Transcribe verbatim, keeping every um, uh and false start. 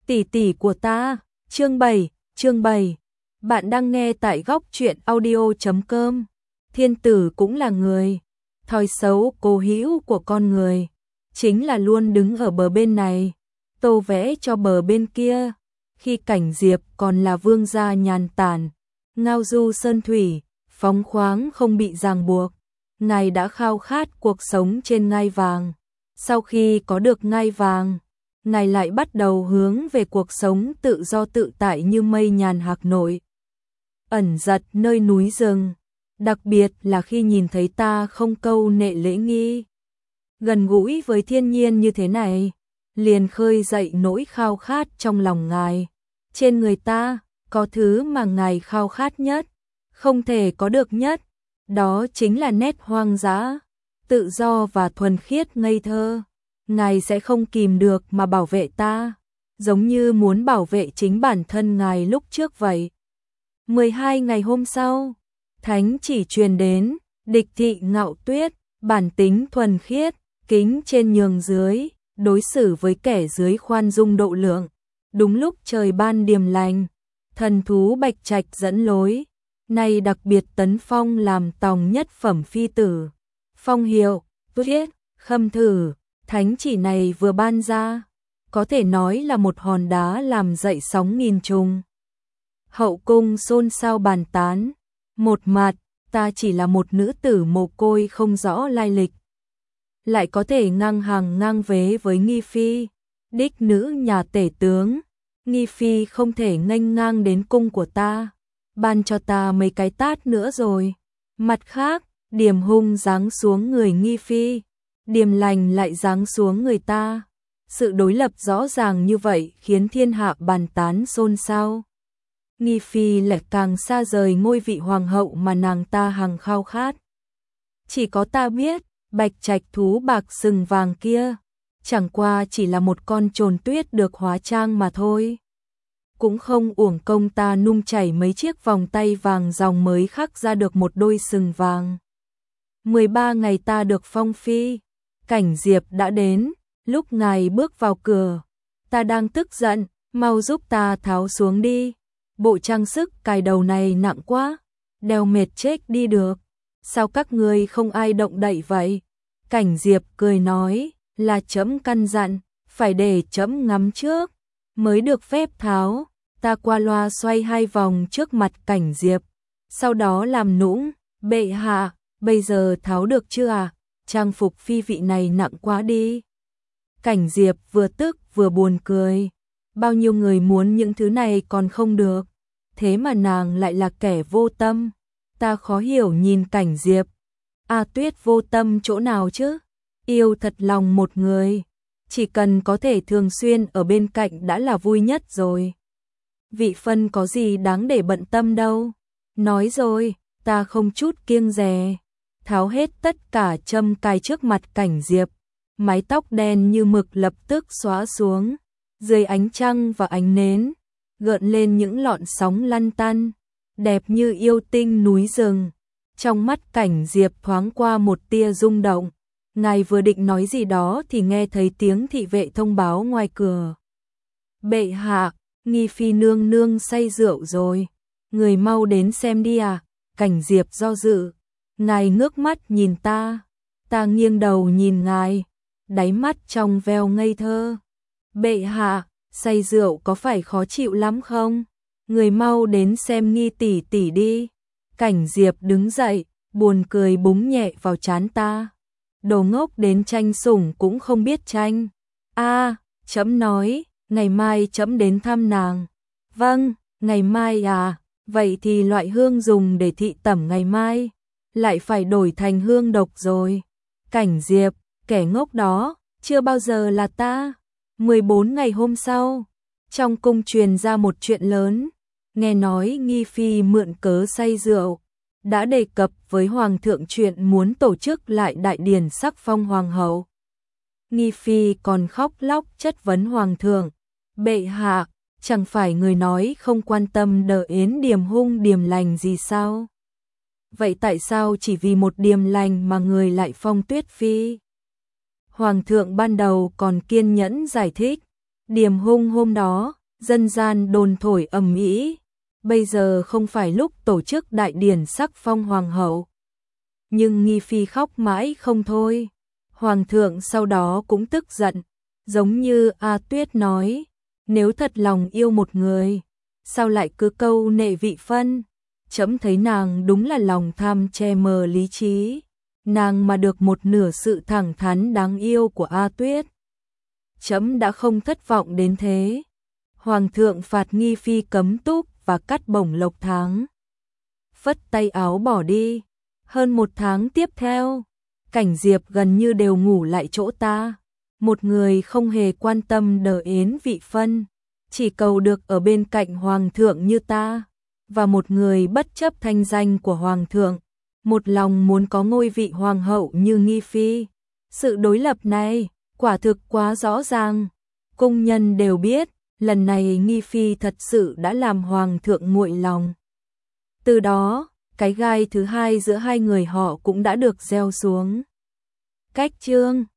Tỷ tỷ của ta, chương bảy, chương bảy. Bạn đang nghe tại góc truyện audio chấm com. Thiên tử cũng là người, thói xấu cố hữu của con người, chính là luôn đứng ở bờ bên này, tô vẽ cho bờ bên kia. Khi Cảnh Diệp còn là vương gia nhàn tản, ngao du sơn thủy, phóng khoáng không bị ràng buộc, ngài đã khao khát cuộc sống trên ngai vàng. Sau khi có được ngai vàng, ngài lại bắt đầu hướng về cuộc sống tự do tự tại như mây nhàn hạc nội, ẩn giật nơi núi rừng, đặc biệt là khi nhìn thấy ta không câu nệ lễ nghi, gần gũi với thiên nhiên như thế này, liền khơi dậy nỗi khao khát trong lòng ngài. Trên người ta có thứ mà ngài khao khát nhất, không thể có được nhất, đó chính là nét hoang dã, tự do và thuần khiết ngây thơ. Ngài sẽ không kìm được mà bảo vệ ta, giống như muốn bảo vệ chính bản thân ngài lúc trước vậy. mười hai ngày hôm sau, thánh chỉ truyền đến, địch thị Ngạo Tuyết, bản tính thuần khiết, kính trên nhường dưới, đối xử với kẻ dưới khoan dung độ lượng. Đúng lúc trời ban điềm lành, thần thú Bạch Trạch dẫn lối, nay đặc biệt tấn phong làm tòng nhất phẩm phi tử. Phong hiệu, tuyết, khâm thử. Thánh chỉ này vừa ban ra, có thể nói là một hòn đá làm dậy sóng nghìn trùng. Hậu cung xôn xao bàn tán, một mặt, ta chỉ là một nữ tử mồ côi không rõ lai lịch, lại có thể ngang hàng ngang vế với Nghi Phi, đích nữ nhà tể tướng. Nghi Phi không thể nghênh ngang đến cung của ta, ban cho ta mấy cái tát nữa rồi. Mặt khác, Điềm hung giáng xuống người Nghi Phi, Điềm lành lại giáng xuống người ta. Sự đối lập rõ ràng như vậy khiến thiên hạ bàn tán xôn xao. Nghi Phi lại càng xa rời ngôi vị hoàng hậu mà nàng ta hằng khao khát. Chỉ có ta biết, Bạch Trạch thú bạc sừng vàng kia, chẳng qua chỉ là một con trồn tuyết được hóa trang mà thôi. Cũng không uổng công ta nung chảy mấy chiếc vòng tay vàng dòng mới khắc ra được một đôi sừng vàng. mười ba ngày ta được phong phi, Cảnh Diệp đã đến, lúc ngài bước vào cửa, ta đang tức giận, mau giúp ta tháo xuống đi. Bộ trang sức cài đầu này nặng quá, đeo mệt chết đi được. Sao các ngươi không ai động đậy vậy? Cảnh Diệp cười nói, là trẫm căn dặn, phải để trẫm ngắm trước, mới được phép tháo. Ta qua loa xoay hai vòng trước mặt Cảnh Diệp, sau đó làm nũng, bệ hạ, bây giờ tháo được chưa à? Trang phục phi vị này nặng quá đi. Cảnh Diệp vừa tức vừa buồn cười, bao nhiêu người muốn những thứ này còn không được, thế mà nàng lại là kẻ vô tâm. Ta khó hiểu nhìn Cảnh Diệp, A Tuyết vô tâm chỗ nào chứ? Yêu thật lòng một người, chỉ cần có thể thường xuyên ở bên cạnh đã là vui nhất rồi. Vị phân có gì đáng để bận tâm đâu. Nói rồi, ta không chút kiêng dè, tháo hết tất cả châm cài trước mặt Cảnh Diệp. Mái tóc đen như mực lập tức xóa xuống, dưới ánh trăng và ánh nến, gợn lên những lọn sóng lăn tăn, đẹp như yêu tinh núi rừng. Trong mắt Cảnh Diệp thoáng qua một tia rung động. Ngài vừa định nói gì đó thì nghe thấy tiếng thị vệ thông báo ngoài cửa. Bệ hạ, Nghi Phi nương nương say rượu rồi, người mau đến xem đi à? Cảnh Diệp do dự, ngài ngước mắt nhìn ta, ta nghiêng đầu nhìn ngài, đáy mắt trong veo ngây thơ. Bệ hạ, say rượu có phải khó chịu lắm không? Người mau đến xem Nghi tỷ tỷ đi. Cảnh Diệp đứng dậy, buồn cười búng nhẹ vào trán ta. Đồ ngốc đến tranh sủng cũng không biết tranh. A, trẫm nói, ngày mai trẫm đến thăm nàng. Vâng, ngày mai à, vậy thì loại hương dùng để thị tẩm ngày mai lại phải đổi thành hương độc rồi. Cảnh Diệp, kẻ ngốc đó, chưa bao giờ là ta. mười bốn ngày hôm sau, trong cung truyền ra một chuyện lớn, nghe nói Nghi Phi mượn cớ say rượu, đã đề cập với Hoàng thượng chuyện muốn tổ chức lại đại điển sắc phong Hoàng hậu. Nghi Phi còn khóc lóc chất vấn Hoàng thượng, bệ hạ, chẳng phải người nói không quan tâm đờ yến Điềm hung Điềm lành gì sao? Vậy tại sao chỉ vì một Điềm lành mà người lại phong Tuyết Phi? Hoàng thượng ban đầu còn kiên nhẫn giải thích, Điềm hung hôm đó, dân gian đồn thổi ầm ĩ, bây giờ không phải lúc tổ chức đại điển sắc phong hoàng hậu. Nhưng Nghi Phi khóc mãi không thôi. Hoàng thượng sau đó cũng tức giận, giống như A Tuyết nói, nếu thật lòng yêu một người, sao lại cứ câu nệ vị phân? Trẫm thấy nàng đúng là lòng tham che mờ lý trí, nàng mà được một nửa sự thẳng thắn đáng yêu của A Tuyết, trẫm đã không thất vọng đến thế. Hoàng thượng phạt Nghi Phi cấm túc và cắt bổng lộc tháng. Phất tay áo bỏ đi. Hơn một tháng tiếp theo, Cảnh Diệp gần như đều ngủ lại chỗ ta. Một người không hề quan tâm đờ yến vị phân, chỉ cầu được ở bên cạnh hoàng thượng như ta. Và một người bất chấp thanh danh của hoàng thượng, một lòng muốn có ngôi vị hoàng hậu như Nghi Phi. Sự đối lập này, quả thực quá rõ ràng. Cung nhân đều biết, lần này Nghi Phi thật sự đã làm hoàng thượng nguội lòng. Từ đó, cái gai thứ hai giữa hai người họ cũng đã được gieo xuống. Cách chương